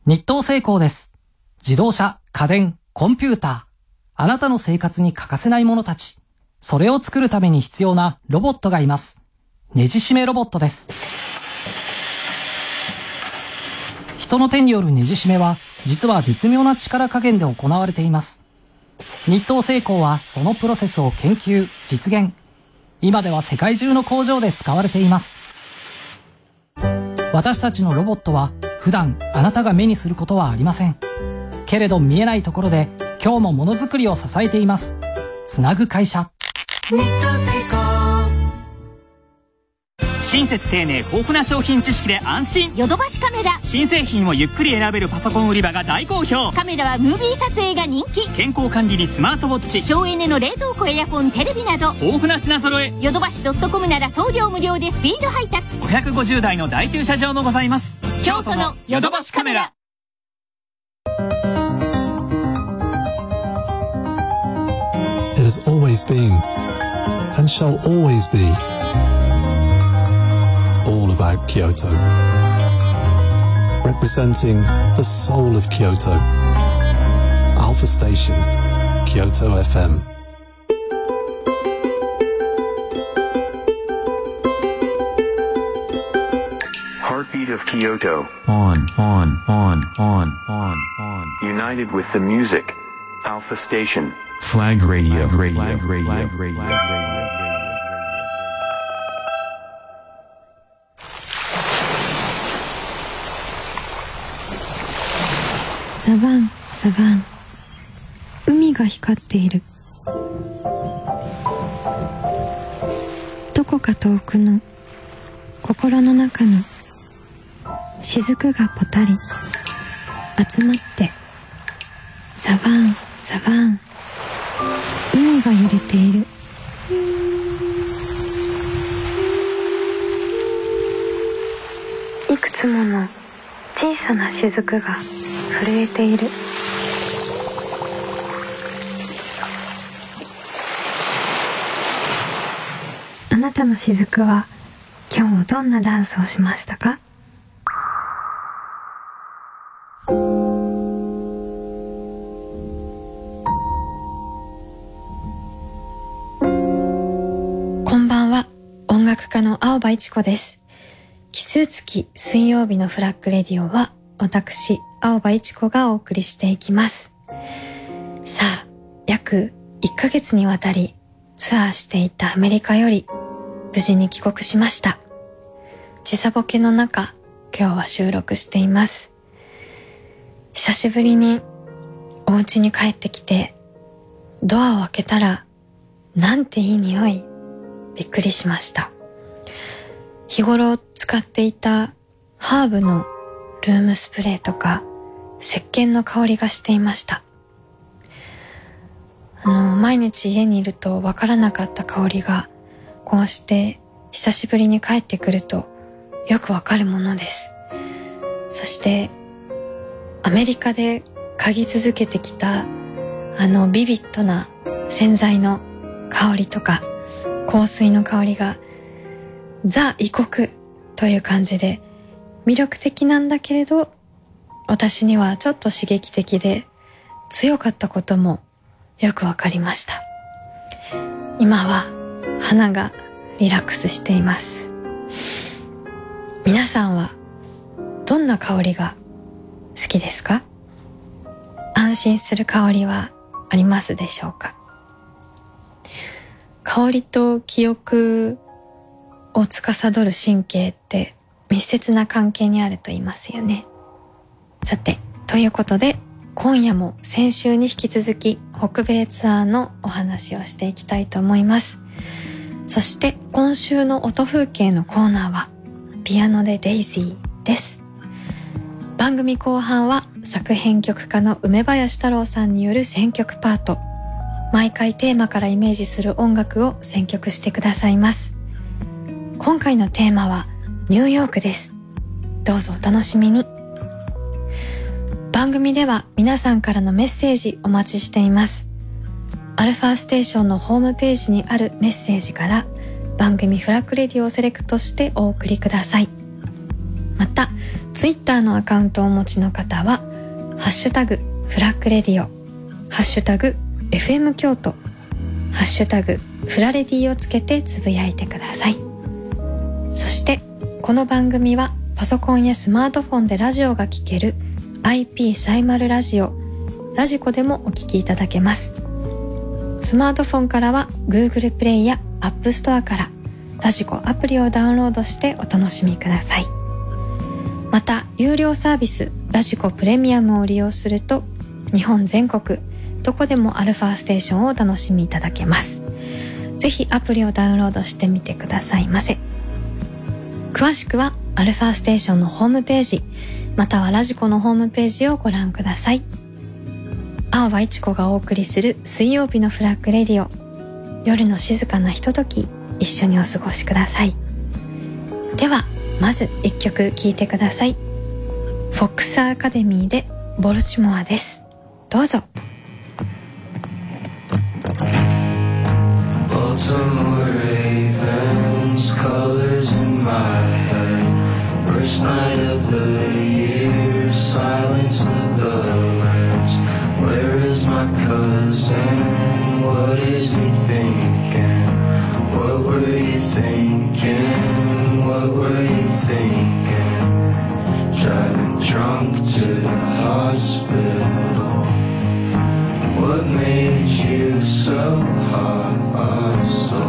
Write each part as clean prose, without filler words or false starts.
日東製鋼です。自動車、家電、コンピューター。あなたの生活に欠かせないものたち。それを作るために必要なロボットがいます。ネジ締めロボットです。人の手によるネジ締めは、実は絶妙な力加減で行われています。日東製鋼はそのプロセスを研究、実現。今では世界中の工場で使われています。私たちのロボットは普段あなたが目にすることはありません。けれど見えないところで今日もものづくりを支えています。つなぐ会社。日東製鋼。 親切丁寧豊富な商品知識で安心。 ヨドバシカメラ。 新製品をゆっくり選べるパソコン売り場が大好評。 カメラはムービー撮影が人気。 健康管理にスマートウォッチ、 省エネの冷凍庫、エアコン、テレビなど豊富な品揃え。 ヨドバシ.comなら送料無料でスピード配達。 550台の大駐車場もございます。 京都のヨドバシカメラ。 It has always been and shall always be all about Kyoto, representing the soul of Kyoto. Alpha Station, Kyoto FM. Heartbeat of Kyoto. On. United with the music. Alpha Station. Flag Radio. ザバン、ザバン。海が光っている。どこか遠くの心の中の雫がぽたり集まって、ザバン、ザバン。海が揺れている。いくつもの小さな雫が震えている。あなたの雫は今日もどんなダンスをしましたか？こんばんは、音楽家の青葉一子です。奇数月水曜日のフラッグレディオは私青葉一子がお送りしていきます。さあ、約1ヶ月にわたりツアーしていたアメリカより無事に帰国しました。時差ボケの中、今日は収録しています。久しぶりにお家に帰ってきて、ドアを開けたらなんていい匂い。びっくりしました。日頃使っていたハーブのルームスプレーとか石鹸の香りがしていました。毎日家にいるとわからなかった香りが、こうして久しぶりに帰ってくるとよくわかるものです。そしてアメリカで嗅ぎ続けてきたビビッドな洗剤の香りとか香水の香りがザ異国という感じで魅力的なんだけれど、私にはちょっと刺激的で強かったこともよくわかりました。今は鼻がリラックスしています。皆さんはどんな香りが好きですか？安心する香りはありますでしょうか？香りと記憶を司る神経って密接な関係にあると言いますよね。さて、ということで今夜も先週に引き続き北米ツアーのお話をしていきたいと思います。そして今週の音風景のコーナーはピアノでデイジーです。番組後半は作編曲家の梅林太郎さんによる選曲パート。毎回テーマからイメージする音楽を選曲してくださいます。今回のテーマはニューヨークです。どうぞお楽しみに。番組では皆さんからのメッセージお待ちしています。アルファステーションのホームページにあるメッセージから番組フラッグレディをセレクトしてお送りください。またツイッターのアカウントをお持ちの方はハッシュタグフラッグレディオ、ハッシュタグ FM 京都、ハッシュタグフラレディをつけてつぶやいてください。そしてこの番組はパソコンやスマートフォンでラジオが聴ける IP サイマルラジオ、ラジコでもお聞きいただけます。スマートフォンからは Google プレイや App Store からラジコアプリをダウンロードしてお楽しみください。また有料サービスラジコプレミアムを利用すると日本全国どこでもアルファステーションをお楽しみいただけます。ぜひアプリをダウンロードしてみてくださいませ。詳しくはアルファステーションのホームページまたはラジコのホームページをご覧ください。青葉一子がお送りする水曜日のフラッグレディオ、夜の静かなひととき一緒にお過ごしください。ではまず一曲聴いてください。フォックスアカデミーでボルチモアです。どうぞ。 Baltimore Ravens, colors in my head. Worst night of the year, silence of the lambs. Where is my cousin? What is he thinking? What were you thinking? What were you thinking? Driving drunk to the hospital. What made you so hot? So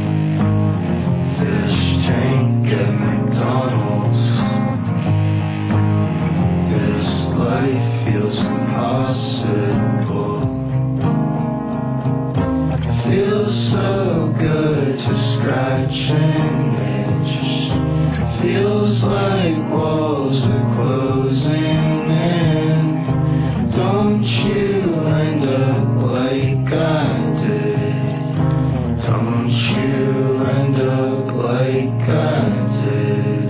fish tank at McDonald's. This life feels impossible. Feels so good to scratch an itch. Feels like walls are closing in. Don't you end up like I did? Don't you end up like I did?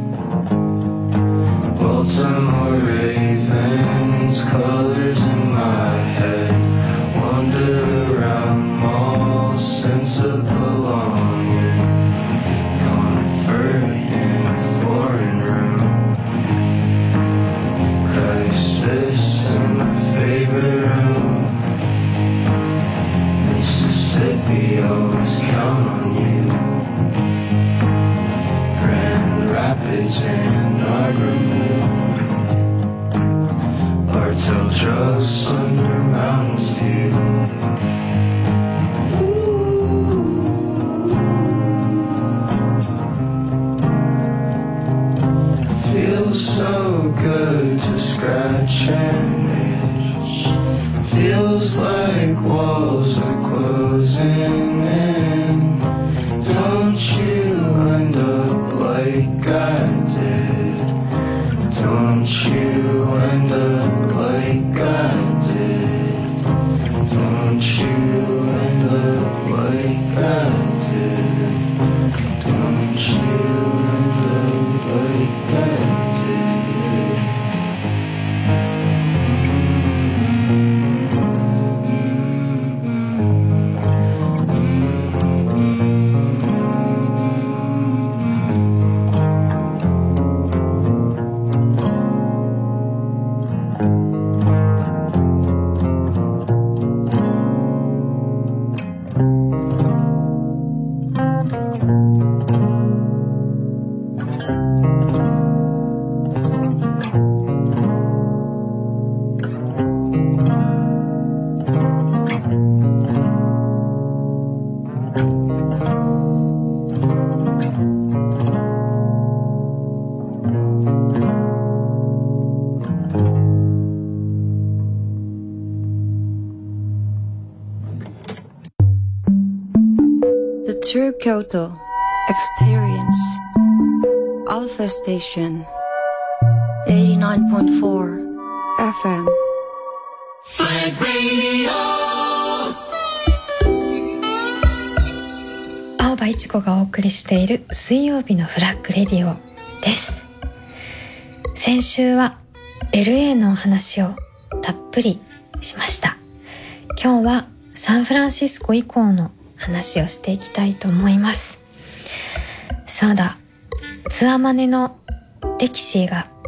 Baltimore Ravens, colors in my head. Wander around malls, sense of belonging. Comfort in a foreign room. Crisis in my favorite room. Mississippi, always count on you. Grand Rapids and Argomoon. Bartell drugs under Mountains View. Feels so good to scratch an itch. Feels like walls are closing in. Don't you end up like I did? Don't you end up like I did? Don't you end up like I did? Don't you end up like I did? True Kyoto Experience Alpha Station 89.4 FM Flag Radio。 青葉一子がお送りしている水曜日のフラッグレディオです。先週は LA のお話をたっぷりしました。今日はサンフランシスコ以降の話をしていきたいと思います。そうだ、ツアマネのレキシーが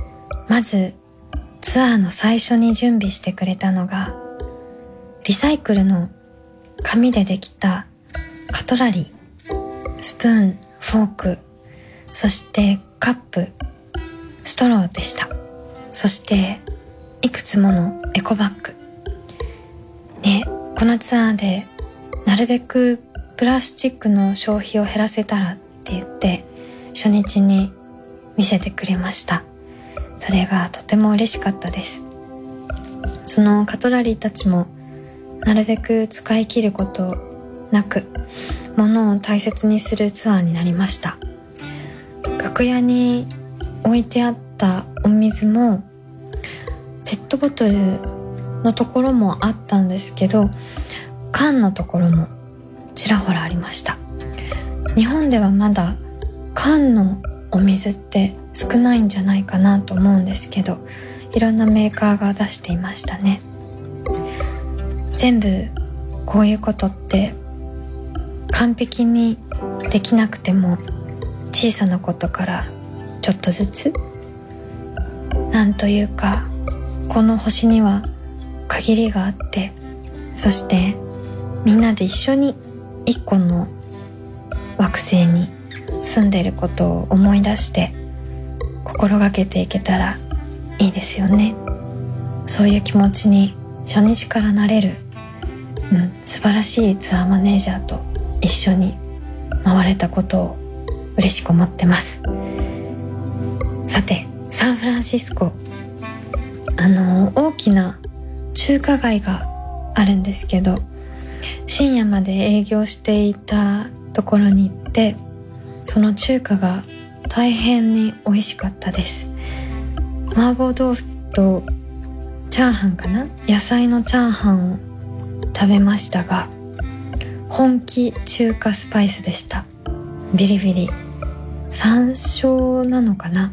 まずツアーの最初に準備してくれたのが、リサイクルの紙でできたカトラリー、スプーン、フォーク、そしてカップ、ストローでした。そしていくつものエコバッグね。このツアーでなるべくプラスチックの消費を減らせたらって言って初日に見せてくれました。それがとても嬉しかったです。そのカトラリーたちもなるべく使い切ることなく物を大切にするツアーになりました。楽屋に置いてあったお水もペットボトルのところもあったんですけど、缶のところもちらほらありました。日本ではまだ缶のお水って少ないんじゃないかなと思うんですけど、いろんなメーカーが出していましたね。全部こういうことって完璧にできなくても、小さなことからちょっとずつ、なんというかこの星には限りがあって、そしてみんなで一緒に一個の惑星に住んでいることを思い出して心がけていけたらいいですよね。そういう気持ちに初日からなれる、素晴らしいツアーマネージャーと一緒に回れたことを嬉しく思ってます。さて、サンフランシスコ、大きな中華街があるんですけど、深夜まで営業していたところに行って、その中華が大変に美味しかったです。麻婆豆腐とチャーハンかな、野菜のチャーハンを食べましたが、本気中華スパイスでした。ビリビリ山椒なのかな、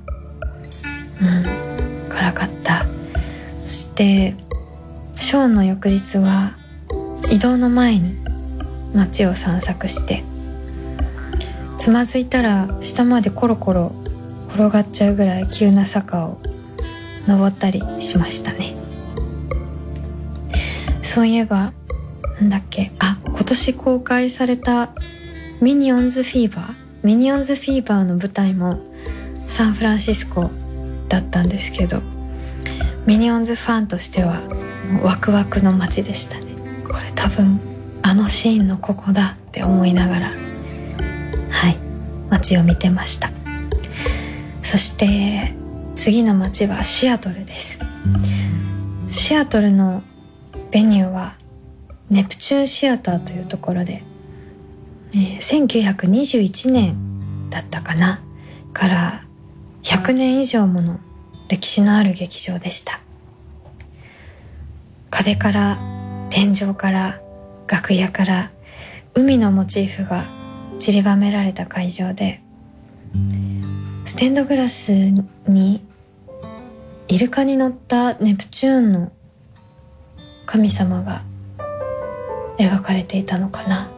辛かった。そしてショーの翌日は移動の前に街を散策して、つまずいたら下までコロコロ転がっちゃうぐらい急な坂を登ったりしましたね。そういえばなんだっけ、今年公開されたミニオンズフィーバーの舞台もサンフランシスコだったんですけど、ミニオンズファンとしてはワクワクの街でしたね。これ多分あのシーンのここだって思いながら、街を見てました。そして次の街はシアトルです。シアトルのベニューはネプチューンシアターというところで、1921年だったかなから100年以上もの歴史のある劇場でした。壁から天井から楽屋から海のモチーフが散りばめられた会場で、ステンドグラスにイルカに乗ったネプチューンの神様が描かれていたのかな。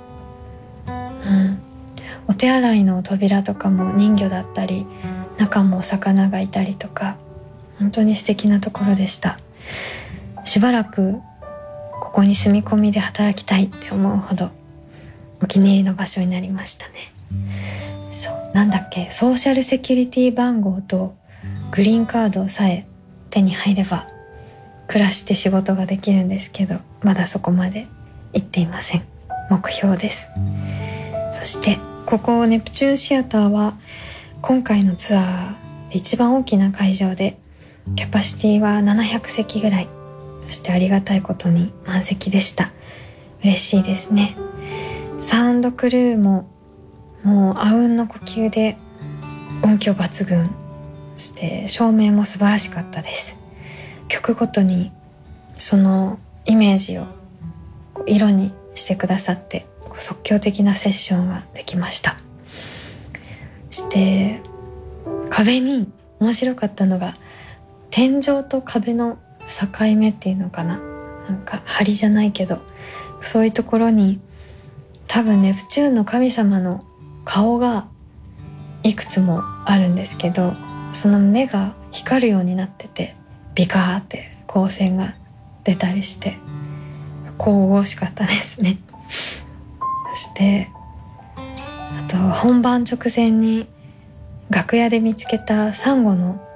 お手洗いの扉とかも人魚だったり、中もお魚がいたりとか、本当に素敵なところでした。しばらくここに住み込みで働きたいって思うほどお気に入りの場所になりましたね。なんだっけ、ソーシャルセキュリティ番号とグリーンカードさえ手に入れば暮らして仕事ができるんですけど、まだそこまで行っていません。目標です。そしてここネプチューンシアターは今回のツアーで一番大きな会場で、キャパシティは700席ぐらい、そしてありがたいことに満席でした。嬉しいですね。サウンドクルーももうあうんの呼吸で音響抜群、そして照明も素晴らしかったです。曲ごとにそのイメージを色にしてくださって、即興的なセッションができました。そして壁に面白かったのが、天井と壁の境目っていうのかな、なんか梁じゃないけど、そういうところに多分ネプチューンの神様の顔がいくつもあるんですけど、その目が光るようになってて、ビカーって光線が出たりして神々しかったですね。そしてあと本番直前に楽屋で見つけたサンゴの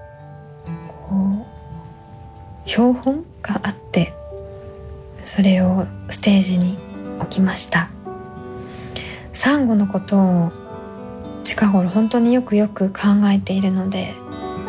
標本があって、それをステージに置きました。サンゴのことを近頃本当によく考えているので、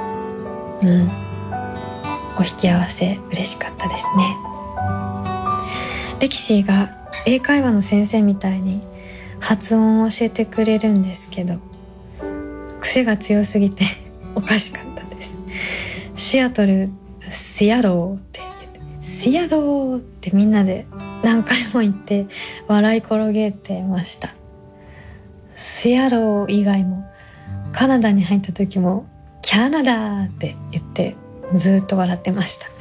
お引き合わせ嬉しかったですね。レキシーが英会話の先生みたいに発音を教えてくれるんですけど、癖が強すぎておかしかったです。シアトル、シアドーって言って、シアドーってみんなで何回も言って笑い転げてました。シアドー以外もカナダに入った時もキャナダって言ってずっと笑ってました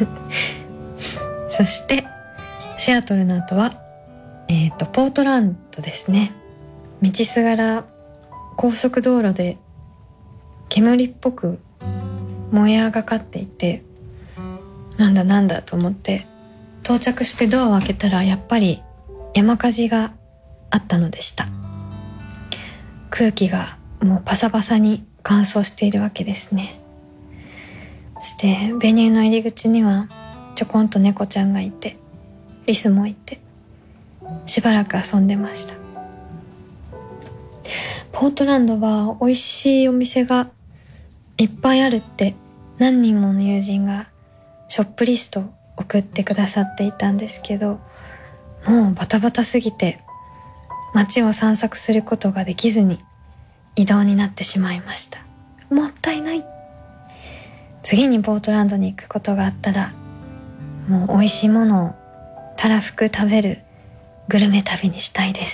そしてシアトルの後はポートランドですね。道すがら高速道路で煙っぽく燃え上がっていて、なんだと思って到着してドアを開けたら、やっぱり山火事があったのでした。空気がもうパサパサに乾燥しているわけですね。そしてベニューの入り口にはちょこんと猫ちゃんがいて、リスもいて、しばらく遊んでました。ポートランドは美味しいお店がいっぱいあるって何人もの友人がショップリストを送ってくださっていたんですけど、もうバタバタすぎて街を散策することができずに移動になってしまいました。もったいない。次にポートランドに行くことがあったら、もう美味しいものをたらふく食べるグルメ旅にしたいです。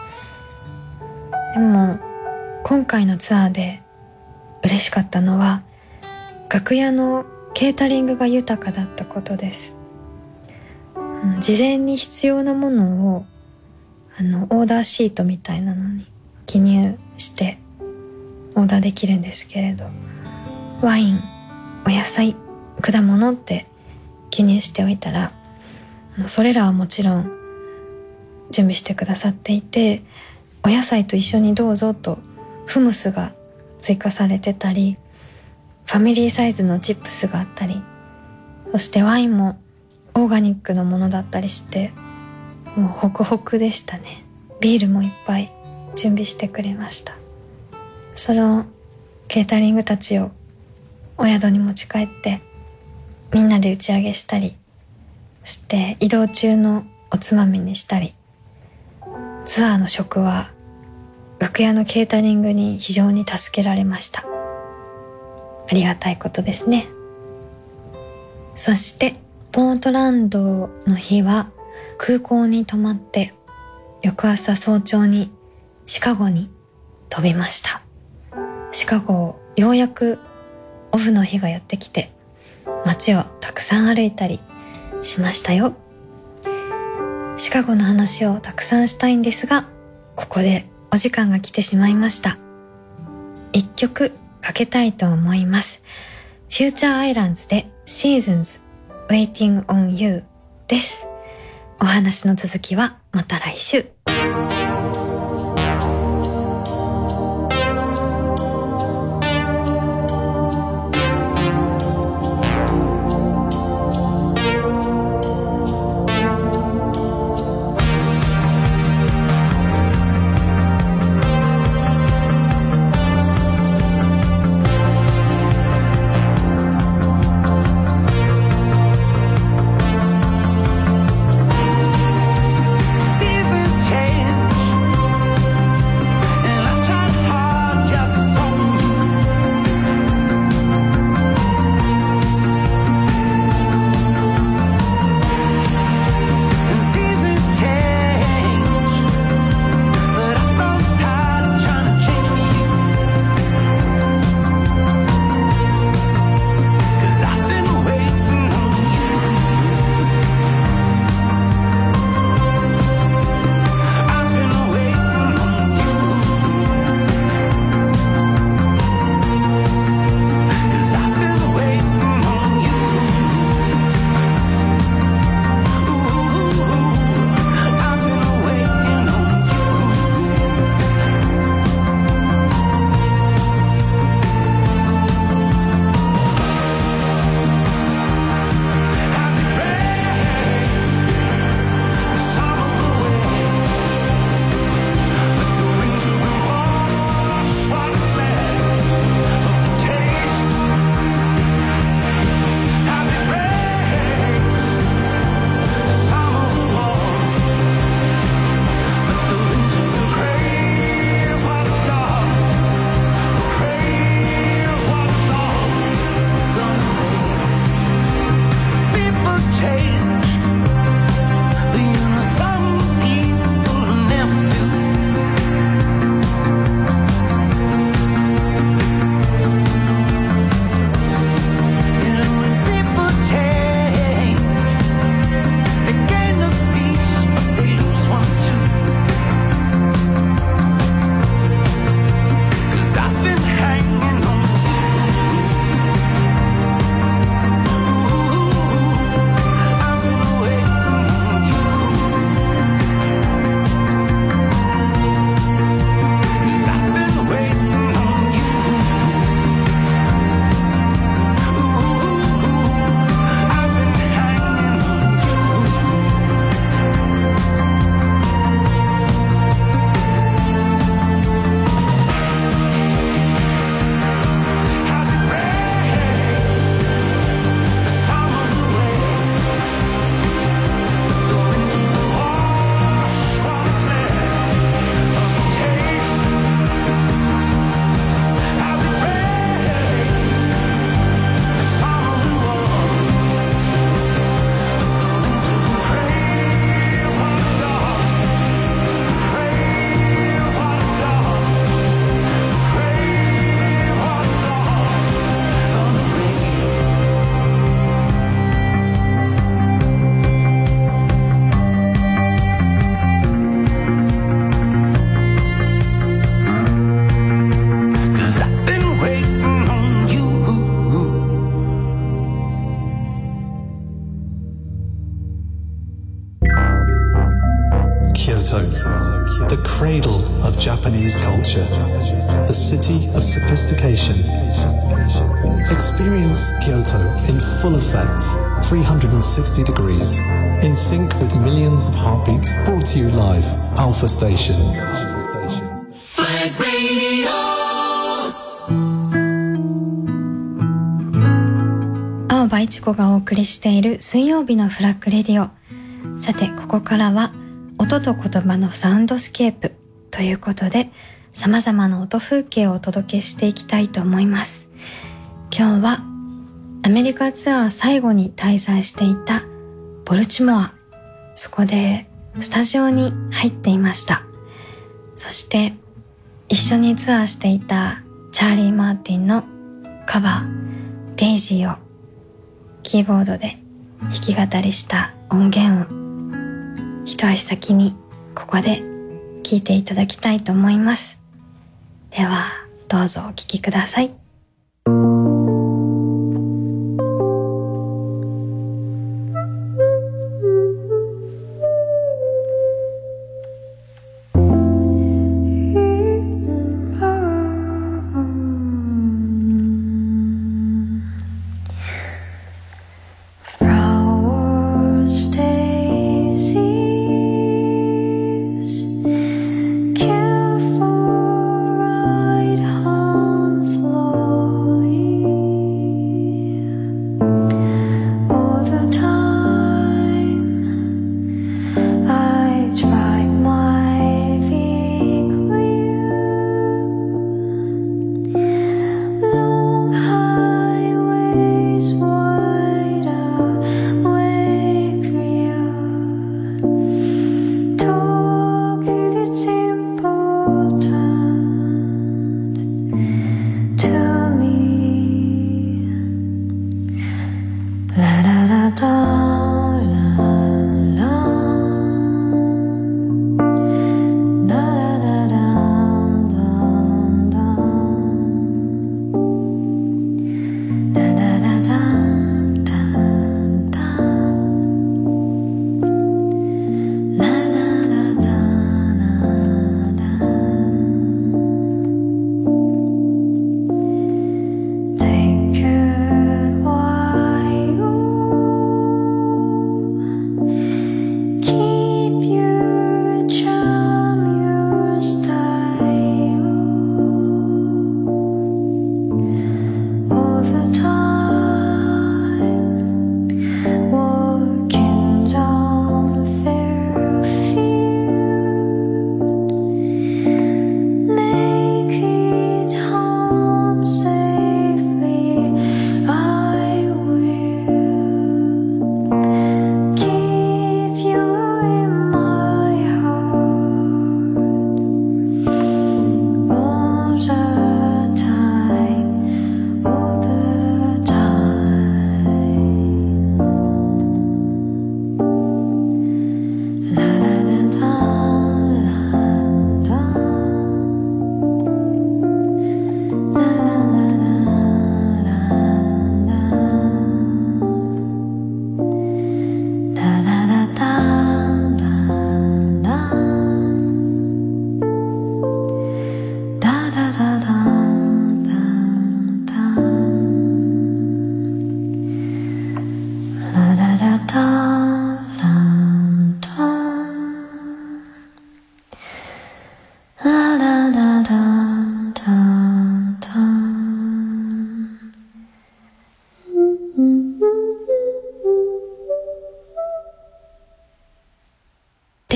でも今回のツアーで嬉しかったのは、楽屋のケータリングが豊かだったことです。事前に必要なものをオーダーシートみたいなのに記入してオーダーできるんですけれど、ワイン、お野菜、果物って記入しておいたら、それらはもちろん準備してくださっていて、お野菜と一緒にどうぞとフムスが追加されてたり、ファミリーサイズのチップスがあったり、そしてワインもオーガニックのものだったりして、もうホクホクでしたね。ビールもいっぱい準備してくれました。そのケータリングたちをお宿に持ち帰ってみんなで打ち上げしたりして移動中のおつまみにしたり、ツアーの食は楽屋のケータリングに非常に助けられました。ありがたいことですね。そしてポートランドの日は空港に泊まって、翌朝早朝にシカゴに飛びました。シカゴをようやくオフの日がやってきて、街をたくさん歩いたりしましたよ。シカゴの話をたくさんしたいんですが、ここでお時間が来てしまいました。一曲かけたいと思います。フューチャーアイランズで Seasons Waiting on You です。お話の続きはまた来週。 Seasons change. change. But you know some people never do. You know when people change, they gain a piece, but they lose one too. 'Cause I've been hanging on. I've been waiting on you. 'Cause I've been waiting on you. I've been hanging on you. As it rains, the summer away, the winter will wash what's left of the taste. As it rains, the summer will warm, the winter will crave what is gone, crave what is gone, crave what is all on the way. 'Cause I've been waiting on you. Kyoto, the cradle of Japanese culture, the city of sophistication. Experience Kyoto in full effect, 360 degrees, in sync with millions of heartbeats, brought to you live, Alpha Station. Flag Radio. 青葉一子がお送りしている水曜日のフラッグレディオ。さて、ここからは音と言葉のサウンドスケープということで、様々な音風景をお届けしていきたいと思います。今日はアメリカツアー最後に滞在していたボルチモア、そこでスタジオに入っていました。そして一緒にツアーしていたチャーリー・マーティンのカバーデイジーをキーボードで弾き語りした音源を一足先にここで聴いていただきたいと思います。ではどうぞお聴きください。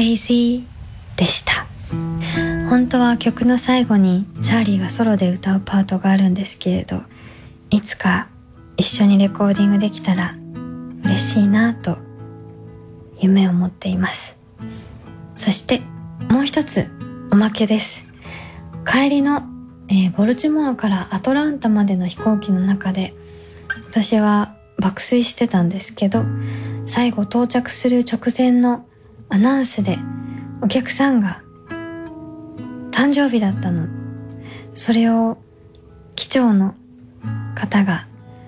Daisy でした。本当は曲の最後にチャーリーがソロで歌うパートがあるんですけれど、いつか一緒にレコーディングできたら嬉しいなと夢を持っています。そしてもう一つおまけです。帰りの、ボルチモアからアトランタまでの飛行機の中で私は爆睡してたんですけど、最後到着する直前のアナウンスでお客さんが誕生日だったの。それを機長の方が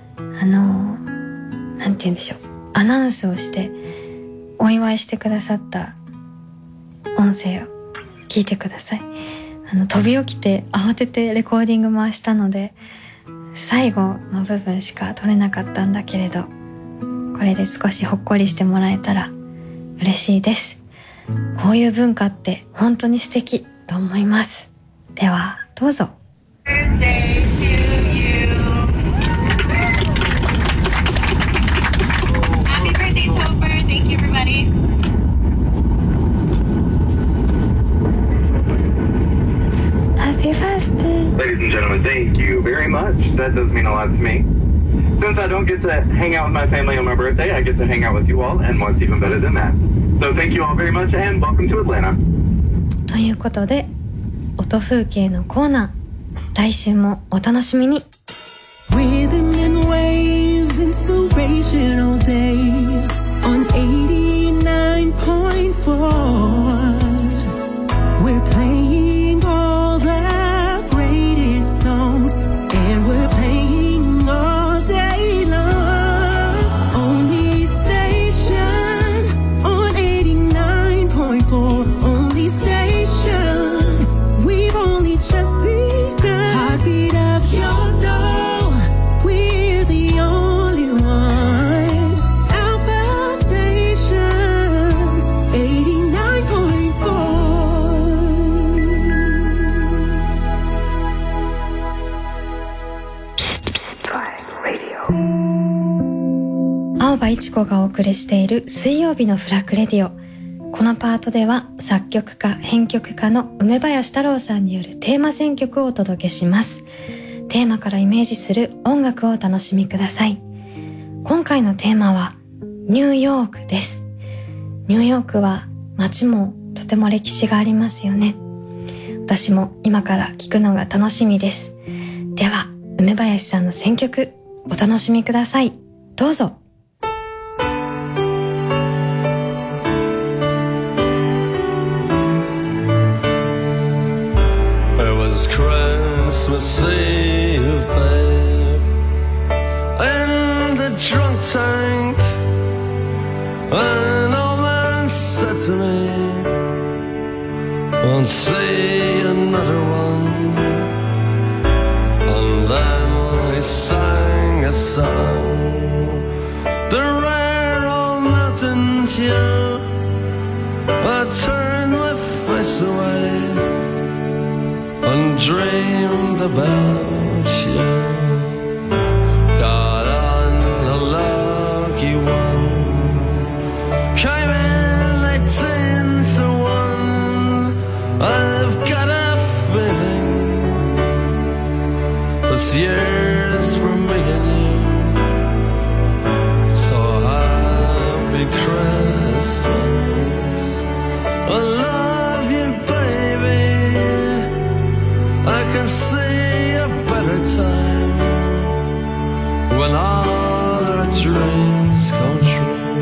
なんて言うんでしょう、アナウンスをしてお祝いしてくださった音声を聞いてください。飛び起きて慌ててレコーディング回したので最後の部分しか撮れなかったんだけれど、これで少しほっこりしてもらえたら嬉しいです。こういう文化って本当に素敵と思います。ではどうぞ。 Ladies and gentlemen, thank you very much. That does mean a lot to me. Since I don't get to hang out with my family on my birthday, I get to hang out with you all, and what's even better than that. So thank you all very much, and welcome to Atlanta. ということで、音風景のコーナー、来週もお楽しみに。 Rhythm and waves, inspirational day on 89.4. We're playing all the greatest songs, and we're playing all day long. Only station on 89.4. Only station. We've only just begun. Heartbeat of your door. We're the only one. Alpha Station 89.4. 青葉一子がお送りしている水曜日のフラッグレディオ。このパートでは作曲家編曲家の梅林太郎さんによるテーマ選曲をお届けします。テーマからイメージする音楽をお楽しみください。今回のテーマはニューヨークです。ニューヨークは街もとても歴史がありますよね。私も今から聴くのが楽しみです。では梅林さんの選曲お楽しみください。どうぞ。 Christmas Eve, babe, in the drunk tank, an old man said to me, won't see another one. And then he sang a song, the rare old mountain tune. I turned my face away and dreamed about you. Got on a lucky one, came in 18 to 1. I've got a feeling this year's for me and you. So happy Christmas, I love you, baby. I can see a better time when all our dreams come true.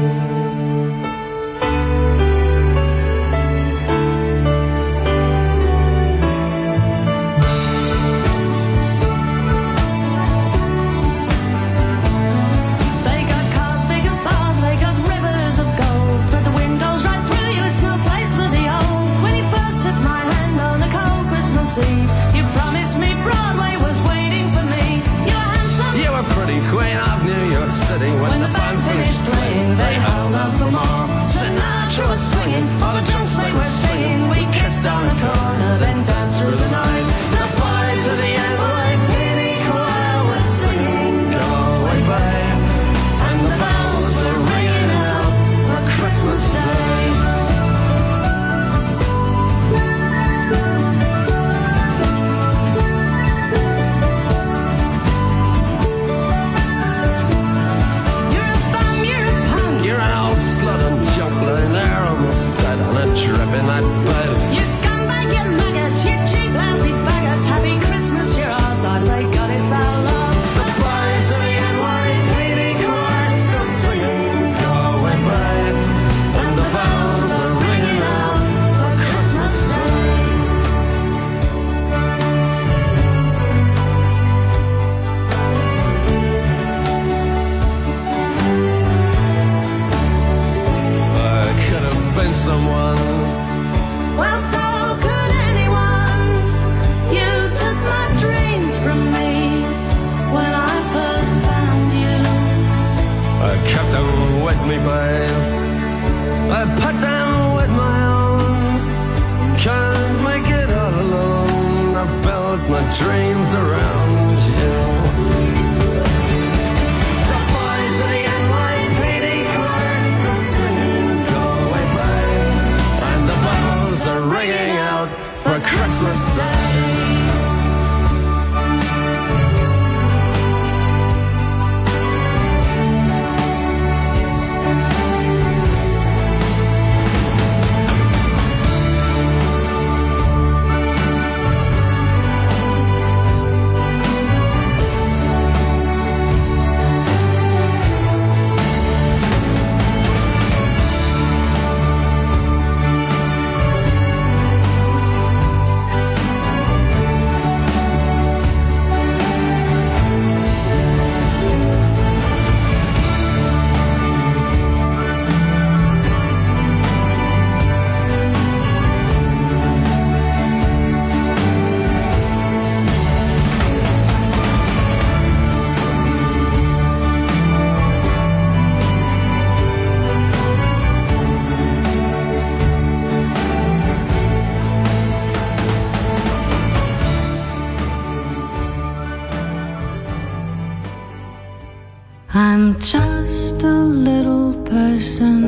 They got cars big as bars, they got rivers of gold, but the windows right through you, it's no place for the old. When you first took my hand on a cold Christmas Eve, you promised me Broadway was waiting for me. You were handsome, You were pretty queen of New York City. when the band finished playing, they held out for more. Sinatra was swinging, all the junk they were singing. We kissed on the corner, then danced through the night. The boys of the NYPD choir were singing Go Away Babe, and the bells were ringing out for Christmas Day. with me, babe. I put them with my own. Can't make it all alone. I built my dreams around you. The boys of the NYPD chorus are singing Go Away, Babe, and the bells are ringing out for Christmas Day. I'm just a little person,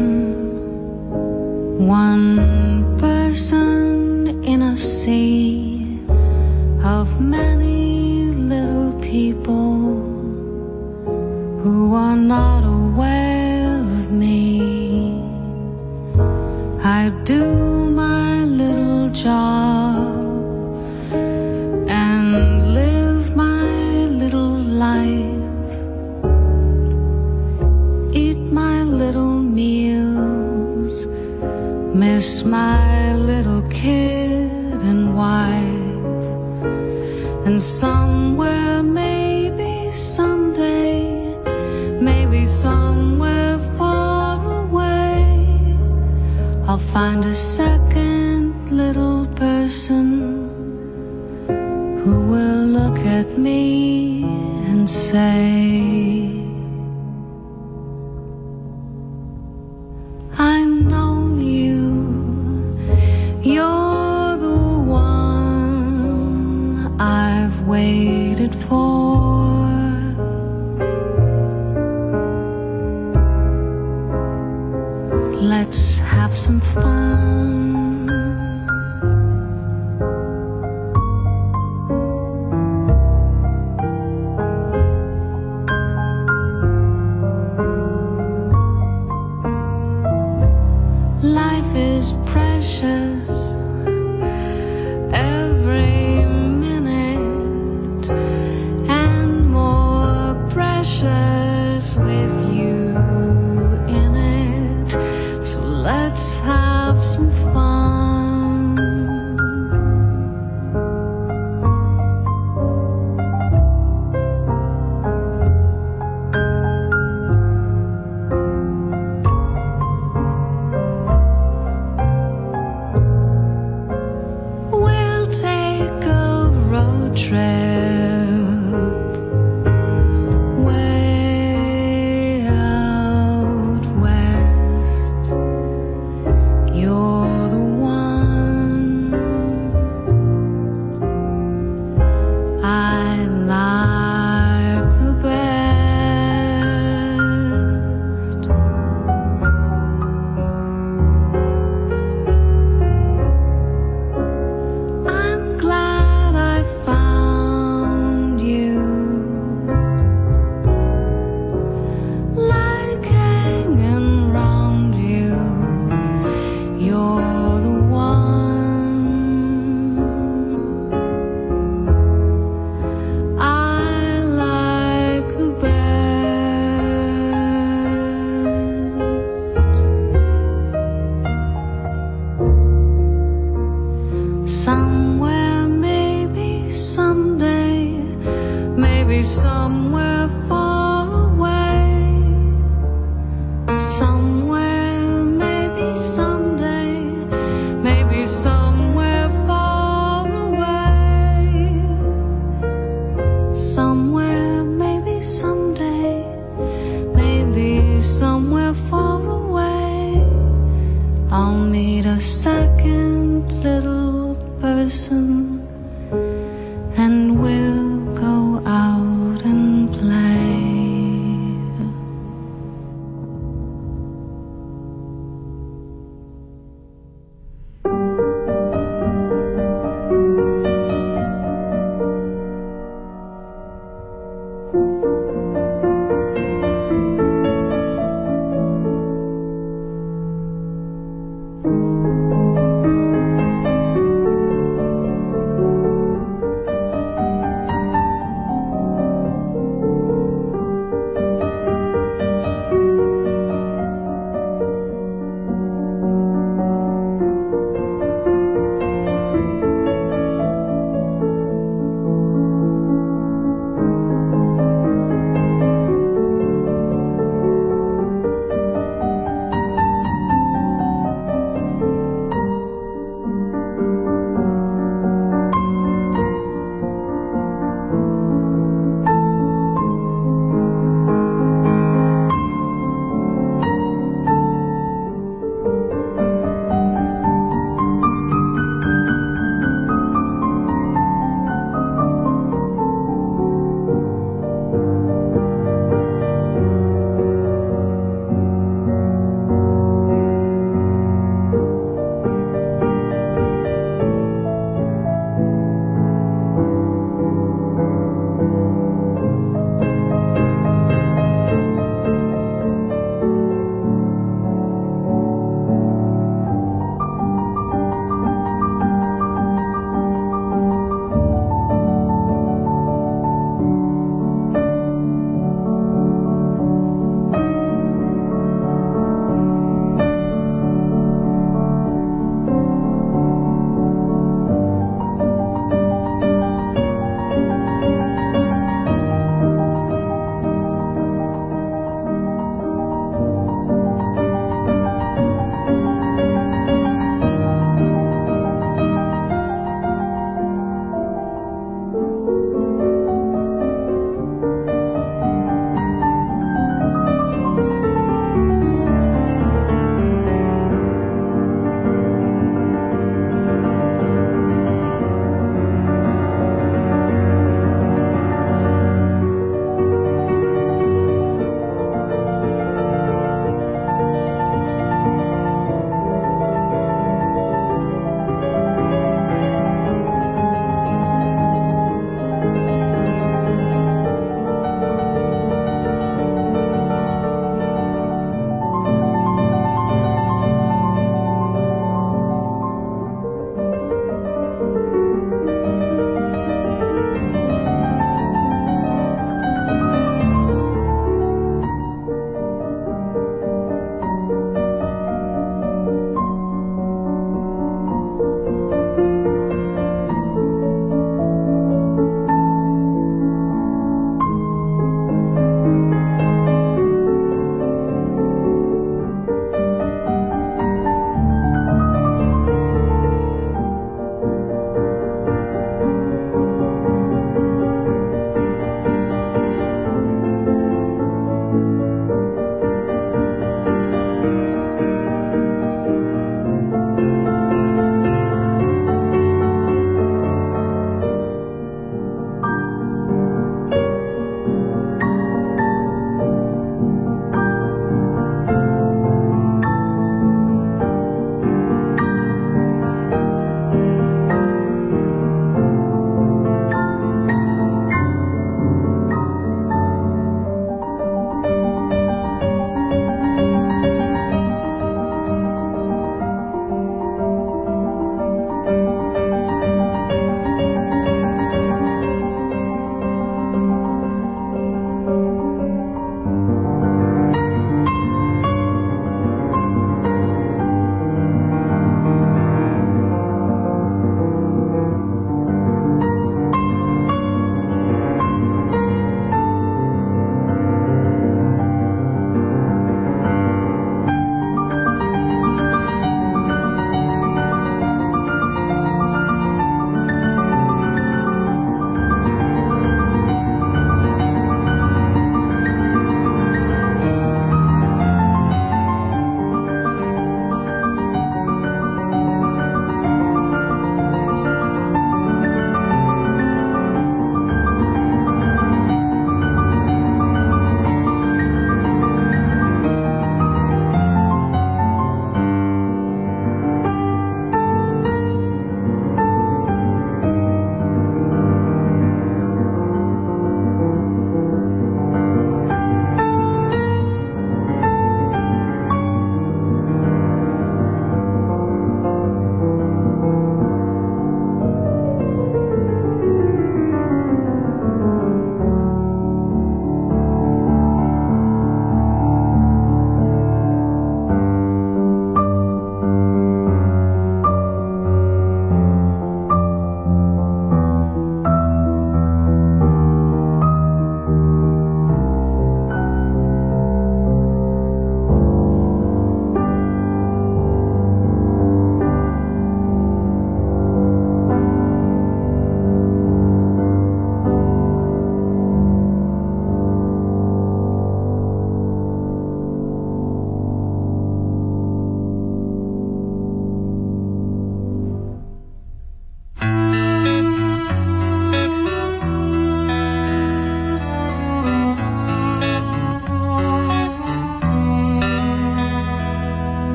one person in a sea of many little people who are not aware of me. I do my little job and live my little life. Little meals, miss my little kid and wife, and somewhere, maybe someday, maybe somewhere far away, I'll find a second little person who will look at me and say, I know you, you're the one I've waited for. Let's have some fun. Life is precious, every minute, and more precious with you in it. So let's have some fun. far away, I'll meet a second little person, and we'll go out and play.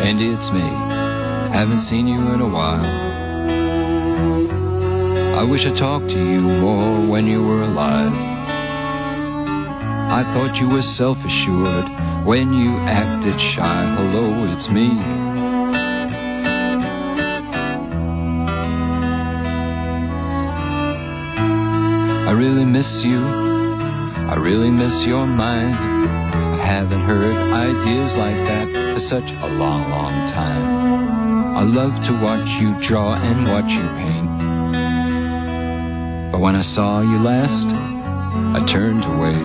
Andy, it's me. Haven't seen you in a while. I wish I talked to you more when you were alive. I thought you were self-assured when you acted shy. Hello, it's me. I really miss you. I really miss your mind. I haven't heard ideas like that for such a long, long time. I love to watch you draw and watch you paint. But when I saw you last, I turned away.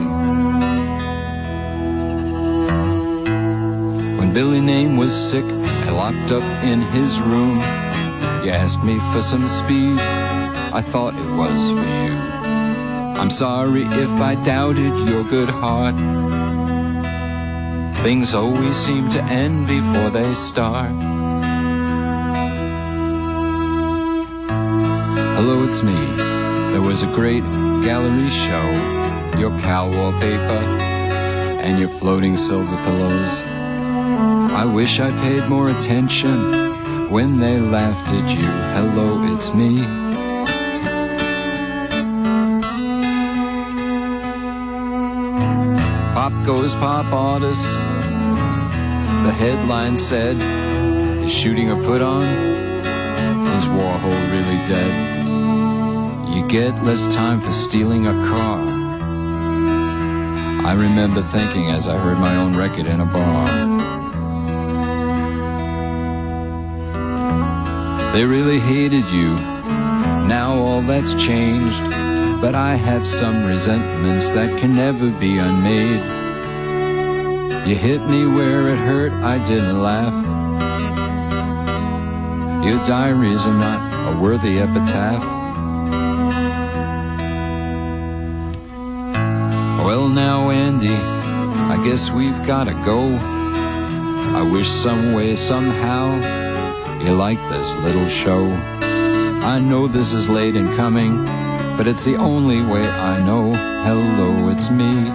When Billy Name was sick and locked up in his room, you asked me for some speed. I thought it was for you. I'm sorry if I doubted your good heart. Things always seem to end before they start. Hello, it's me. There was a great gallery show. Your cow wallpaper and your floating silver pillows. I wish I paid more attention when they laughed at you. Hello, it's me. Pop goes pop artist. The headline said, is shooting a put on? Is Warhol really dead? You get less time for stealing a car. I remember thinking as I heard my own record in a bar. They really hated you. Now all that's changed. But I have some resentments that can never be unmade. You hit me where it hurt, I didn't laugh. Your diaries are not a worthy epitaph. Well now, Andy, I guess we've gotta go. I wish some way, somehow, you like this little show. I know this is late in coming, but it's the only way I know. Hello, it's me.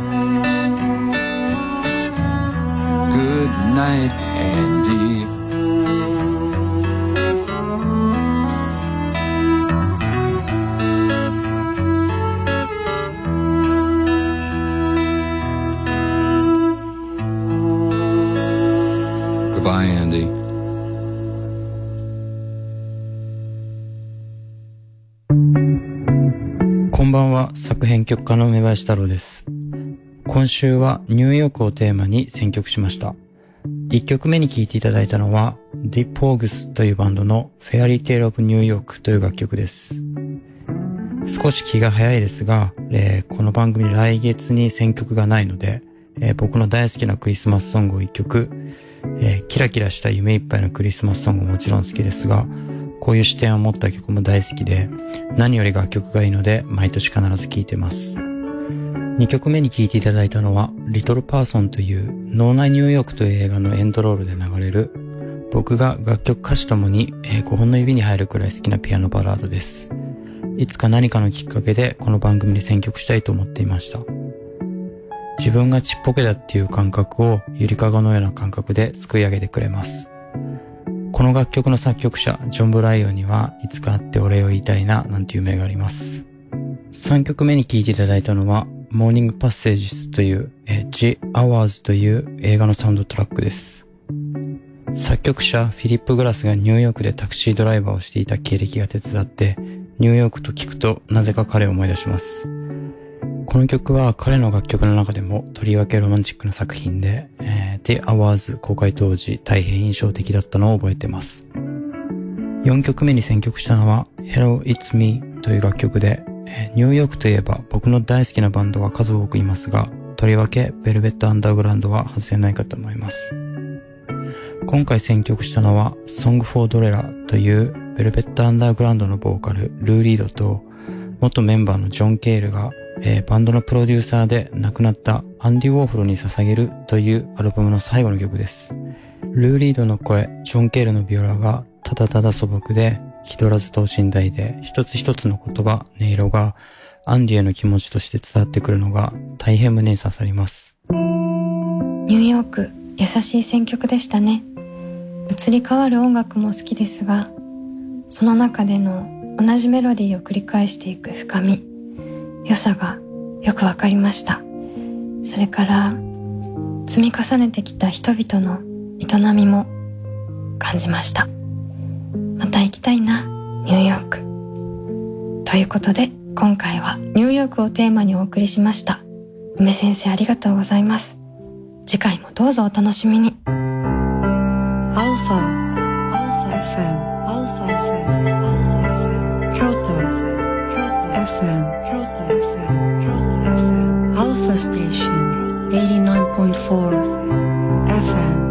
Good night, Andy. Goodbye, Andy. こんばんは、作編曲家の梅林太郎です。今週はニューヨークをテーマに選曲しました。1曲目に聴いていただいたのは The Pogues というバンドの Fairy Tale of New York という楽曲です。少し気が早いですが、この番組来月に選曲がないので、僕の大好きなクリスマスソングを1曲、キラキラした夢いっぱいのクリスマスソングももちろん好きですが、こういう視点を持った曲も大好きで、何より楽曲がいいので毎年必ず聴いてます。2曲目に聴いていただいたのはリトルパーソンという脳内ニューヨークという映画のエンドロールで流れる、僕が楽曲歌詞ともに5本の指に入るくらい好きなピアノバラードです。いつか何かのきっかけでこの番組に選曲したいと思っていました。自分がちっぽけだっていう感覚をゆりかごのような感覚ですくい上げてくれます。この楽曲の作曲者ジョン・ブライオンにはいつか会ってお礼を言いたいななんていう夢があります。3曲目に聴いていただいたのはモーニングパッセージスというThe Hours という映画のサウンドトラックです。作曲者フィリップ・グラスがニューヨークでタクシードライバーをしていた経歴が手伝ってニューヨークと聞くとなぜか彼を思い出します。この曲は彼の楽曲の中でもとりわけロマンチックな作品で、The Hours 公開当時大変印象的だったのを覚えてます。4曲目に選曲したのは Hello It's Me という楽曲で、ニューヨークといえば僕の大好きなバンドは数多くいますが、とりわけベルベットアンダーグラウンドは外せないかと思います。今回選曲したのは Song for Dorella というベルベットアンダーグラウンドのボーカルルー・リードと元メンバーのジョン・ケールがバンドのプロデューサーで亡くなったアンディ・ウォーホルに捧げるというアルバムの最後の曲です。ルー・リードの声、ジョン・ケールのビオラがただただ素朴で気取らず等身大で一つ一つの言葉、音色がアンディへの気持ちとして伝わってくるのが大変胸に刺さります。 ニューヨーク、優しい選曲でしたね。 移り変わる音楽も好きですが、その中での同じメロディーを繰り返していく深み、良さがよくわかりました。それから積み重ねてきた人々の営みも感じました。また行きたいな、ニューヨーク。ということで今回はニューヨークをテーマにお送りしました。梅先生ありがとうございます。次回もどうぞお楽しみに。 Alpha FM Kyoto FM Alpha Station 89.4 FM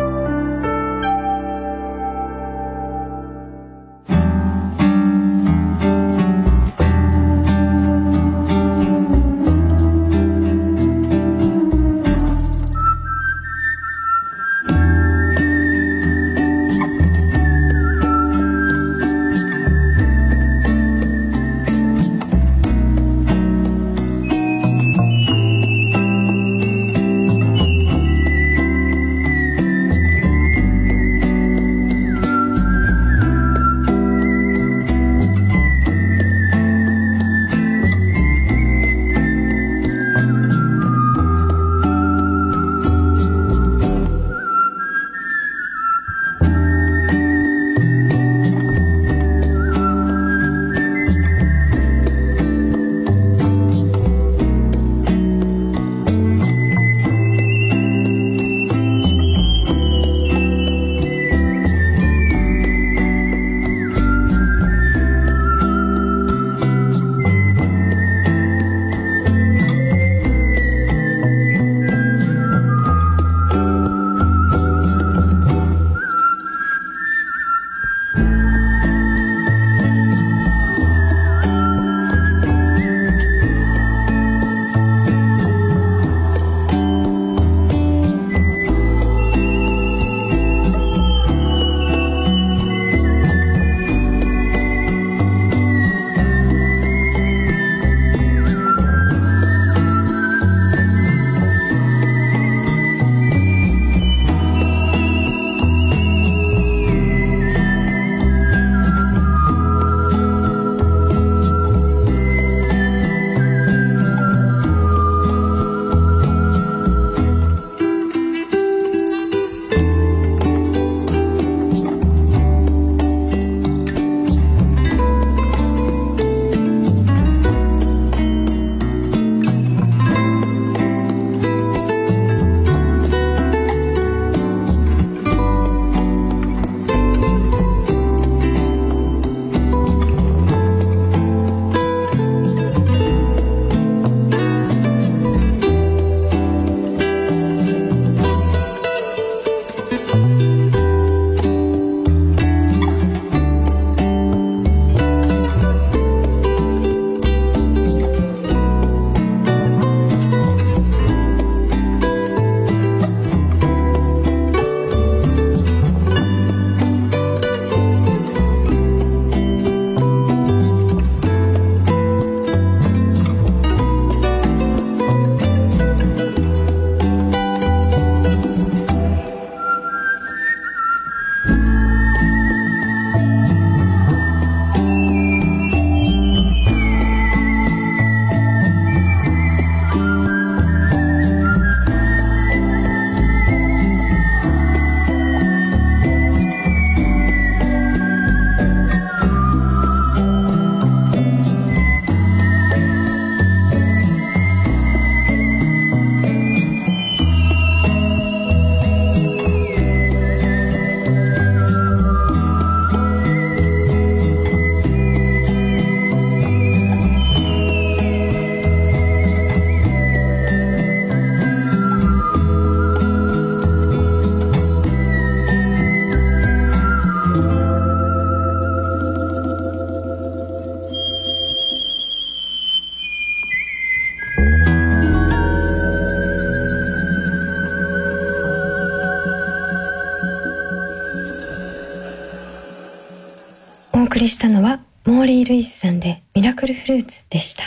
お送りしたのはモーリー・ルイスさんでミラクルフルーツでした。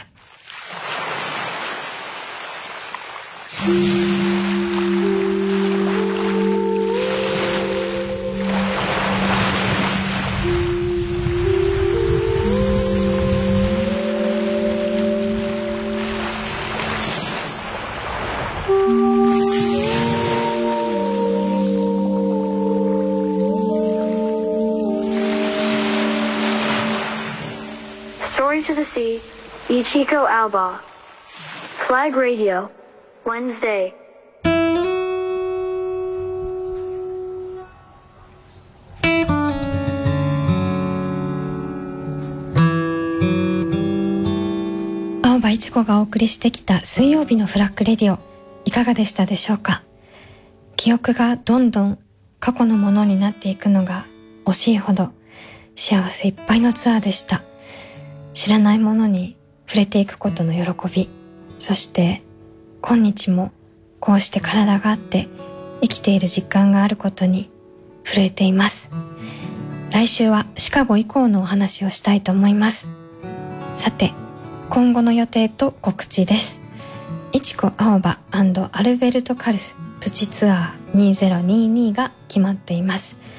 to the sea, Ichiko Alba. Flag Radio, Wednesday. 青葉一子がお送りしてきた水曜日のフラッグレディオ、いかがでしたでしょうか。記憶がどんどん過去のものになっていくのが惜しいほど幸せいっぱいのツアーでした。知らないものに触れていくことの喜び、そして今日もこうして体があって生きている実感があることに震えています。来週はシカゴ以降のお話をしたいと思います。さて、今後の予定と告知です。いちこ青葉&アルベルト・カルフプチツアー2022が決まっています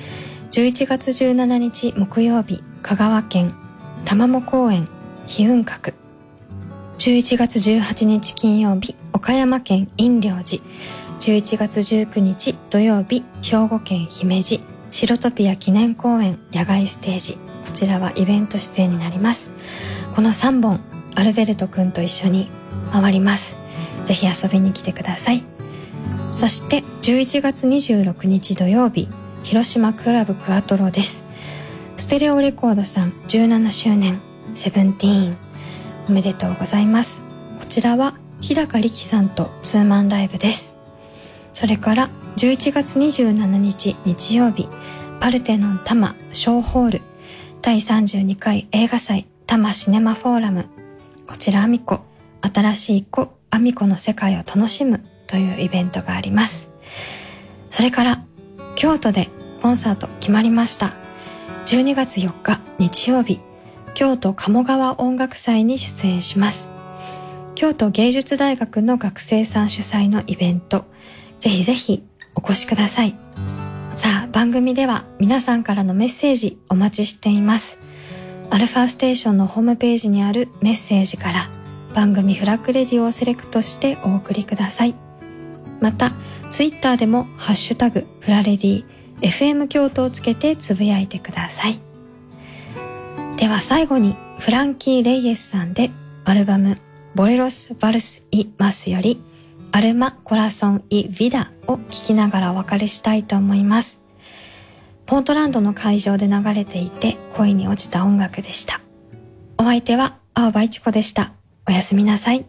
。11月17日木曜日、香川県玉藻公園飛雲閣。11月18日金曜日、岡山県陰陽寺。11月19日土曜日、兵庫県姫路白トピア記念公園野外ステージ。こちらはイベント出演になります。この3本アルベルトくんと一緒に回ります。ぜひ遊びに来てください。そして11月26日土曜日、広島クラブクアトロです。ステレオレコードさん17周年セブンティーンおめでとうございます。こちらは日高力さんとツーマンライブです。それから11月27日日曜日、パルテノン多摩小ホール第32回映画祭多摩シネマフォーラム。こちらアミコ、新しい子アミコの世界を楽しむというイベントがあります。それから京都でコンサート決まりました。12月4日日曜日、京都鴨川音楽祭に出演します。京都芸術大学の学生さん主催のイベント、ぜひぜひお越しください。さあ、番組では皆さんからのメッセージお待ちしています。アルファステーションのホームページにあるメッセージから番組フラッグレディオをセレクトしてお送りください。またツイッターでもハッシュタグフラレディ FM 京都をつけてつぶやいてください。では最後にフランキー・レイエスさんでアルバムボレロス・バルス・イ・マスよりアルマ・コラソン・イ・ヴィダを聴きながらお別れしたいと思います。ポートランドの会場で流れていて恋に落ちた音楽でした。お相手は青葉一子でした。おやすみなさい。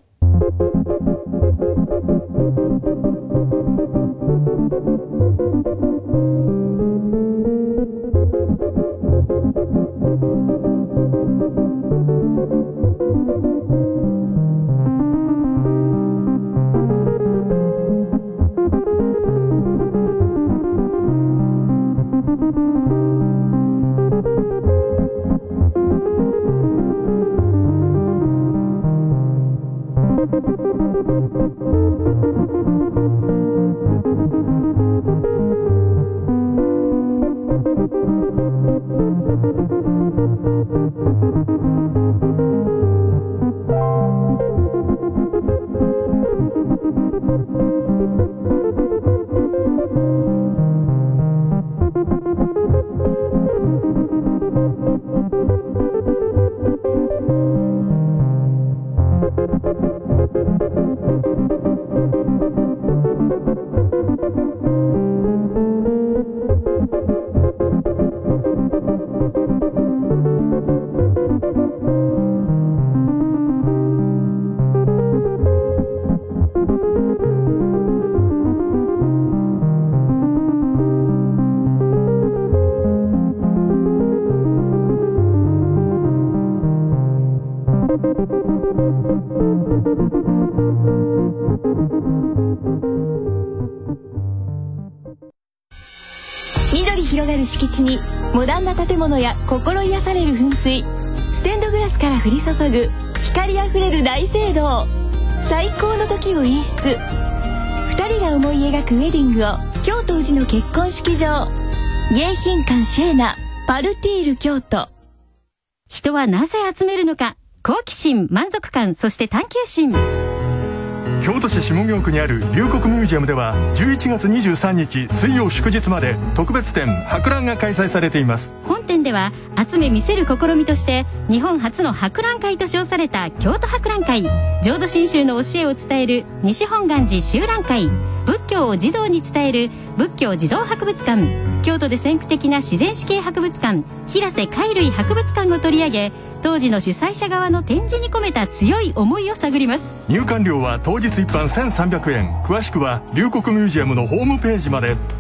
緑広がる敷地にモダンな建物や心癒される噴水、ステンドグラスから降り注ぐ光あふれる大聖堂、最高の時を演出。二人が思い描くウェディングを京都宇治の結婚式場、迎賓館シェーナパルティール京都。 人はなぜ集めるのか、好奇心、満足感、そして探求心。 京都市下京区にある龍谷ミュージアムでは11月23日水曜祝日まで特別展博覧が開催されています。 本展では集め見せる試みとして日本初の博覧会と称された京都博覧会、浄土真宗の教えを伝える西本願寺修覧会、仏教を児童に伝える仏教児童博物館、京都で先駆的な自然史系博物館平瀬貝類博物館を取り上げ、当時の主催者側の展示に込めた強い思いを探ります。 入館料は当日一般1300円。詳しくは龍谷ミュージアムのホームページまで。